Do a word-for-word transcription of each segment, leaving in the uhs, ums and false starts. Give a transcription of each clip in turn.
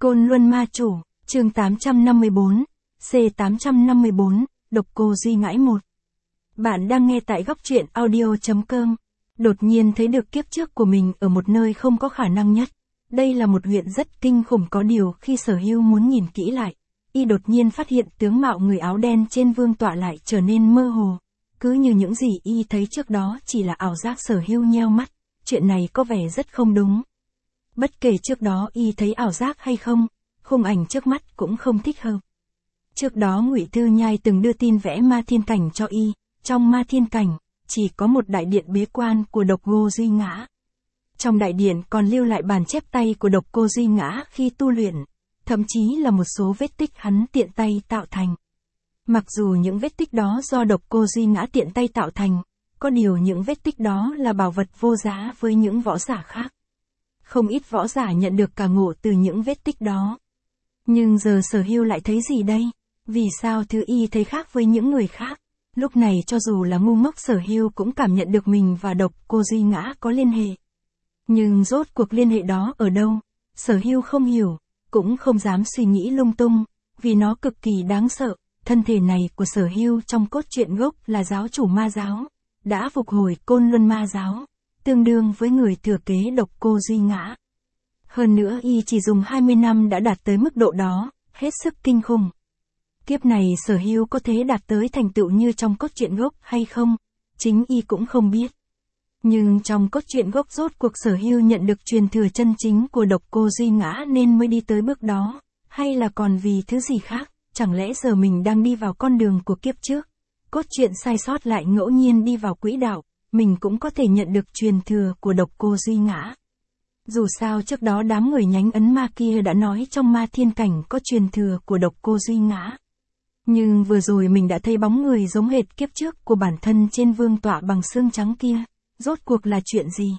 Côn Luân Ma Chủ, chương tám trăm năm mươi bốn, C tám trăm năm mươi bốn, Độc Cô Duy Ngãi một. Bạn đang nghe tại góc truyện audio chấm com. Đột nhiên thấy được kiếp trước của mình ở một nơi không có khả năng nhất. Đây là một huyện rất kinh khủng, có điều khi Sở Hưu muốn nhìn kỹ lại, y đột nhiên phát hiện tướng mạo người áo đen trên vương tọa lại trở nên mơ hồ. Cứ như những gì y thấy trước đó chỉ là ảo giác. Sở Hưu nheo mắt, chuyện này có vẻ rất không đúng. Bất kể trước đó y thấy ảo giác hay không, khung ảnh trước mắt cũng không thích hợp. Trước đó Ngụy Thư Nhai từng đưa tin vẽ ma thiên cảnh cho y, trong ma thiên cảnh, chỉ có một đại điện bế quan của Độc Cô Duy Ngã. Trong đại điện còn lưu lại bản chép tay của Độc Cô Duy Ngã khi tu luyện, thậm chí là một số vết tích hắn tiện tay tạo thành. Mặc dù những vết tích đó do Độc Cô Duy Ngã tiện tay tạo thành, có điều những vết tích đó là bảo vật vô giá với những võ giả khác. Không ít võ giả nhận được cả ngộ từ những vết tích đó. Nhưng giờ Sở Hưu lại thấy gì đây? Vì sao thứ y thấy khác với những người khác? Lúc này cho dù là ngu ngốc, Sở Hưu cũng cảm nhận được mình và Độc Cô Duy Ngã có liên hệ. Nhưng rốt cuộc liên hệ đó ở đâu? Sở Hưu không hiểu, cũng không dám suy nghĩ lung tung, vì nó cực kỳ đáng sợ. Thân thể này của Sở Hưu trong cốt truyện gốc là giáo chủ ma giáo, đã phục hồi Côn Luân ma giáo, tương đương với người thừa kế Độc Cô Duy Ngã. Hơn nữa y chỉ dùng hai mươi năm đã đạt tới mức độ đó, hết sức kinh khủng. Kiếp này Sở Hưu có thể đạt tới thành tựu như trong cốt truyện gốc hay không, chính y cũng không biết. Nhưng trong cốt truyện gốc rốt cuộc Sở Hưu nhận được truyền thừa chân chính của Độc Cô Duy Ngã nên mới đi tới bước đó, hay là còn vì thứ gì khác? Chẳng lẽ giờ mình đang đi vào con đường của kiếp trước? Cốt truyện sai sót lại ngẫu nhiên đi vào quỹ đạo, mình cũng có thể nhận được truyền thừa của Độc Cô Duy Ngã. Dù sao trước đó đám người nhánh ấn ma kia đã nói trong ma thiên cảnh có truyền thừa của Độc Cô Duy Ngã. Nhưng vừa rồi mình đã thấy bóng người giống hệt kiếp trước của bản thân trên vương tọa bằng xương trắng kia, rốt cuộc là chuyện gì?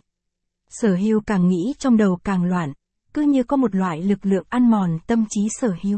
Sở Hưu càng nghĩ trong đầu càng loạn, cứ như có một loại lực lượng ăn mòn tâm trí Sở Hưu.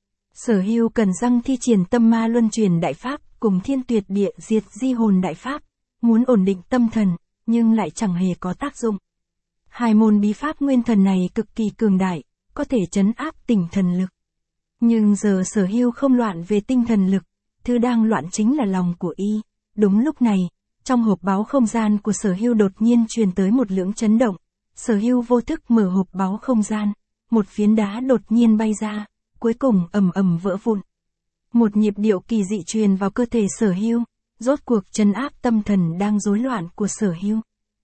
Sở Hưu cần răng thi triển tâm ma luân truyền đại pháp cùng thiên tuyệt địa diệt di hồn đại pháp, muốn ổn định tâm thần, nhưng lại chẳng hề có tác dụng. Hai môn bí pháp nguyên thần này cực kỳ cường đại, có thể trấn áp tinh thần lực. Nhưng giờ Sở Hưu không loạn về tinh thần lực, thứ đang loạn chính là lòng của y. Đúng lúc này, trong hộp báu không gian của Sở Hưu đột nhiên truyền tới một lưỡng chấn động. Sở Hưu vô thức mở hộp báu không gian, một phiến đá đột nhiên bay ra, cuối cùng ầm ầm vỡ vụn. Một nhịp điệu kỳ dị truyền vào cơ thể Sở Hưu, rốt cuộc trấn áp tâm thần đang rối loạn của Sở Hưu.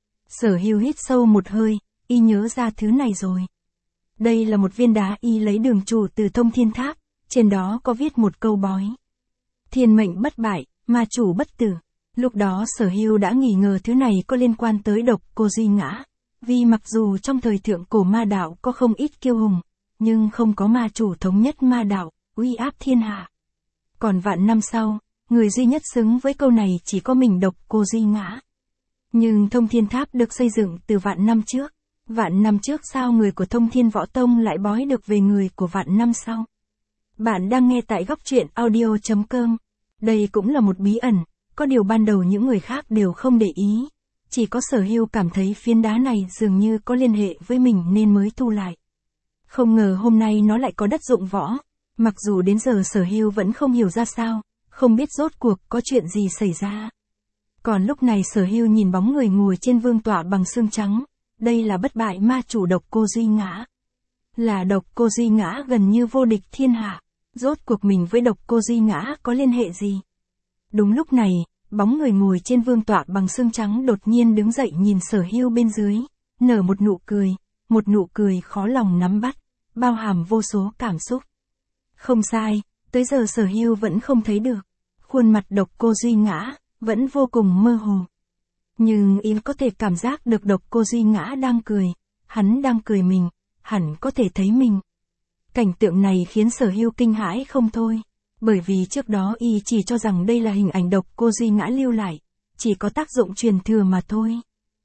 Sở Hưu hít sâu một hơi, y nhớ ra thứ này rồi. Đây là một viên đá y lấy đường chủ từ Thông Thiên Tháp, trên đó có viết một câu bói. Thiên mệnh bất bại, ma chủ bất tử. Lúc đó Sở Hưu đã nghi ngờ thứ này có liên quan tới Độc Cô Duy Ngã, vì mặc dù trong thời thượng cổ ma đạo có không ít kiêu hùng, nhưng không có ma chủ thống nhất ma đạo, uy áp thiên hạ. Còn vạn năm sau, người duy nhất xứng với câu này chỉ có mình Độc Cô Duy Ngã. Nhưng Thông Thiên Tháp được xây dựng từ vạn năm trước. Vạn năm trước sao người của Thông Thiên Võ Tông lại bói được về người của vạn năm sau? Bạn đang nghe tại góc truyện audio chấm com. Đây cũng là một bí ẩn, có điều ban đầu những người khác đều không để ý. Chỉ có Sở Hưu cảm thấy phiến đá này dường như có liên hệ với mình nên mới thu lại. Không ngờ hôm nay nó lại có đất dụng võ. Mặc dù đến giờ Sở Hưu vẫn không hiểu ra sao, không biết rốt cuộc có chuyện gì xảy ra. Còn lúc này Sở Hưu nhìn bóng người ngồi trên vương tọa bằng xương trắng. Đây là bất bại ma chủ Độc Cô Duy Ngã. Là Độc Cô Duy Ngã gần như vô địch thiên hạ. Rốt cuộc mình với Độc Cô Duy Ngã có liên hệ gì? Đúng lúc này, bóng người ngồi trên vương tọa bằng xương trắng đột nhiên đứng dậy nhìn Sở Hưu bên dưới, nở một nụ cười, một nụ cười khó lòng nắm bắt, bao hàm vô số cảm xúc. Không sai, tới giờ Sở Hưu vẫn không thấy được. Khuôn mặt Độc Cô Duy Ngã vẫn vô cùng mơ hồ. Nhưng y có thể cảm giác được Độc Cô Duy Ngã đang cười, hắn đang cười mình, hẳn có thể thấy mình. Cảnh tượng này khiến Sở Hưu kinh hãi không thôi, bởi vì trước đó y chỉ cho rằng đây là hình ảnh Độc Cô Duy Ngã lưu lại, chỉ có tác dụng truyền thừa mà thôi.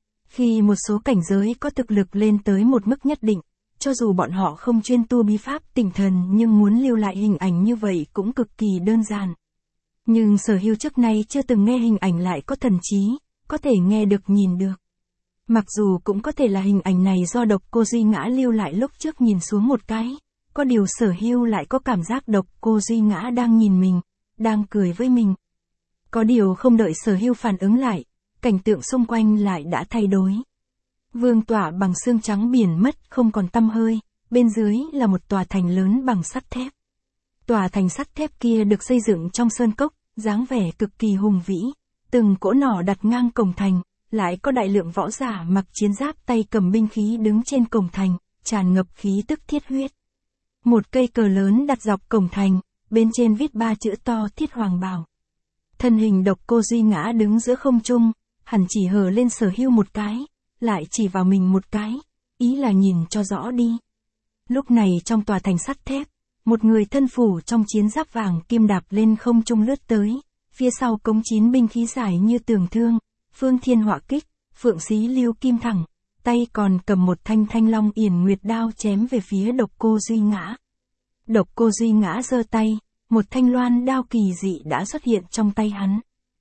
Khi một số cảnh giới có thực lực lên tới một mức nhất định, cho dù bọn họ không chuyên tu bí pháp tinh thần nhưng muốn lưu lại hình ảnh như vậy cũng cực kỳ đơn giản. Nhưng Sở Hưu trước nay chưa từng nghe hình ảnh lại có thần trí, có thể nghe được nhìn được. Mặc dù cũng có thể là hình ảnh này do Độc Cô Duy Ngã lưu lại lúc trước nhìn xuống một cái, có điều Sở Hưu lại có cảm giác Độc Cô Duy Ngã đang nhìn mình, đang cười với mình. Có điều không đợi Sở Hưu phản ứng lại, cảnh tượng xung quanh lại đã thay đổi. Vương tỏa bằng xương trắng biển mất không còn tăm hơi, bên dưới là một tòa thành lớn bằng sắt thép. Tòa thành sắt thép kia được xây dựng trong sơn cốc, dáng vẻ cực kỳ hùng vĩ, từng cỗ nỏ đặt ngang cổng thành, lại có đại lượng võ giả mặc chiến giáp tay cầm binh khí đứng trên cổng thành, tràn ngập khí tức thiết huyết. Một cây cờ lớn đặt dọc cổng thành, bên trên viết ba chữ to Thiết Hoàng Bảo. Thân hình Độc Cô Duy Ngã đứng giữa không trung, hẳn chỉ hờ lên Sở Hưu một cái, lại chỉ vào mình một cái, ý là nhìn cho rõ đi. Lúc này trong tòa thành sắt thép, một người thân phủ trong chiến giáp vàng kim đạp lên không trung lướt tới, phía sau cống chín binh khí dài như tường thương, phương thiên họa kích, phượng xí lưu kim thẳng, tay còn cầm một thanh thanh long yển nguyệt đao chém về phía Độc Cô Duy Ngã. Độc Cô Duy Ngã giơ tay, một thanh loan đao kỳ dị đã xuất hiện trong tay hắn.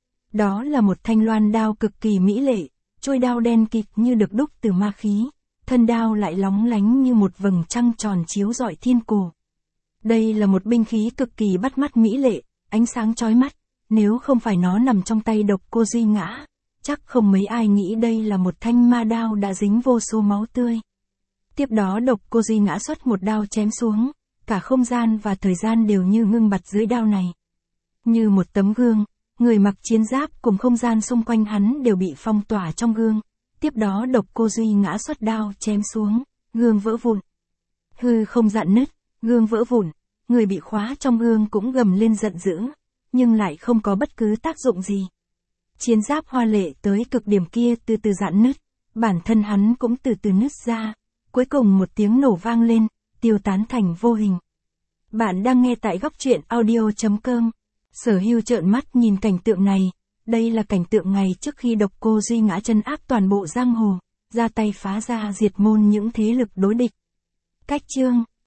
Đó là một thanh loan đao cực kỳ mỹ lệ, trôi đao đen kịt như được đúc từ ma khí, thân đao lại lóng lánh như một vầng trăng tròn chiếu rọi thiên cổ. Đây là một binh khí cực kỳ bắt mắt mỹ lệ, ánh sáng chói mắt, nếu không phải nó nằm trong tay Độc Cô Duy Ngã, chắc không mấy ai nghĩ đây là một thanh ma đao đã dính vô số máu tươi. Tiếp đó Độc Cô Duy Ngã xuất một đao chém xuống, cả không gian và thời gian đều như ngưng bặt dưới đao này. Như một tấm gương, người mặc chiến giáp cùng không gian xung quanh hắn đều bị phong tỏa trong gương. Tiếp đó Độc Cô Duy Ngã xuất đao chém xuống, gương vỡ vụn. Hư không dạn nứt, gương vỡ vụn, người bị khóa trong gương cũng gầm lên giận dữ, nhưng lại không có bất cứ tác dụng gì. Chiến giáp hoa lệ tới cực điểm kia từ từ dạn nứt, bản thân hắn cũng từ từ nứt ra, cuối cùng một tiếng nổ vang lên, tiêu tán thành vô hình. Bạn đang nghe tại góc truyện audio chấm com. Sở Hưu trợn mắt nhìn cảnh tượng này, đây là cảnh tượng ngày trước khi Độc Cô Duy Ngã trấn áp toàn bộ giang hồ, ra tay phá ra diệt môn những thế lực đối địch. Cách chương